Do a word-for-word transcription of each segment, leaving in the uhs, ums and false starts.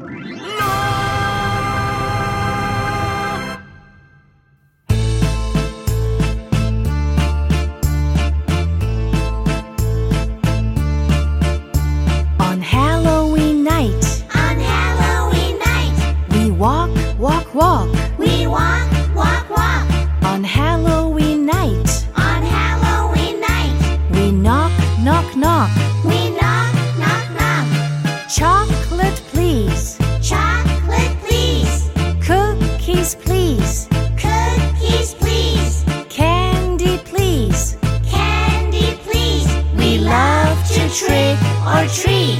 On Halloween night, On Halloween night, we walk, walk, walk. we walk, walk, walk. On Halloween night, On Halloween night, we knock, knock, knock. we knock, knock, knock. Chocolate, please. Chocolate, please. Cookies, please. Cookies, please. Candy, please. Candy, please. We love to trick or treat.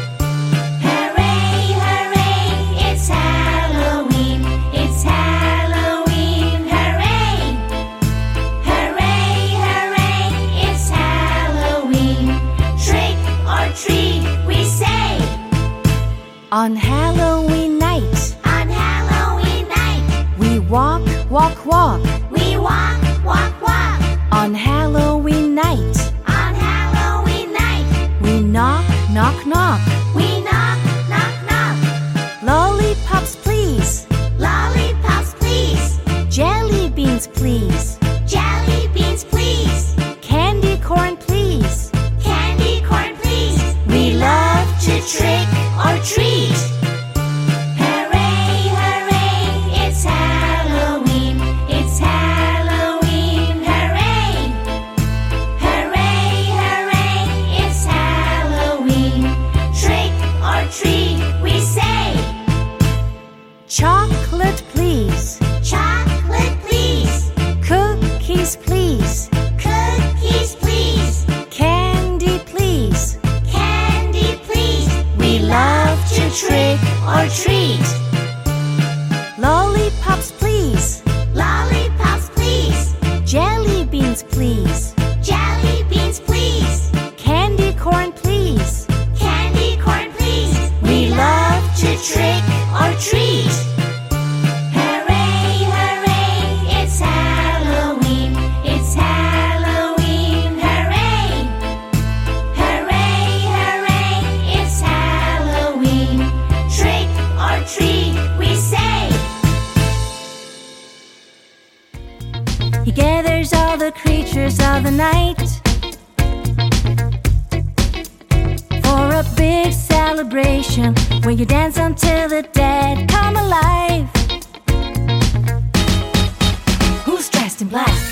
Hooray, hooray, it's Halloween. It's Halloween, hooray. Hooray, hooray, it's Halloween. Trick or treat, we say. On Halloween night, On Halloween night, we walk, walk, walk. we walk, walk, walk. On Halloween night, On Halloween night, we knock, knock, knock. we knock, knock, knock. Lollipops, please. Lollipops, please. Jelly beans, please. Jelly beans, please. Candy corn, please. Candy corn, please. We love to trick or treat. Hooray, hooray, it's Halloween. It's Halloween, hooray. Hooray, hooray, it's Halloween. Trick or treat, we say. Chocolate, please. Chocolate, please. Cookies, please. Cookies, please. Candy, please. Candy, please. We love to trick or treat. Lollipops, please. Lollipops, please. Jelly beans, please. Jelly beans, please. Candy corn, please. Candy corn, please. We love to trick or treat. Hooray, hooray, it's Halloween. It's Halloween, hooray. Hooray, hooray, it's Halloween. Trick or treat, we say. He gathers all the creatures of the night for a big celebration where you dance until the dead come alive. Who's dressed in black?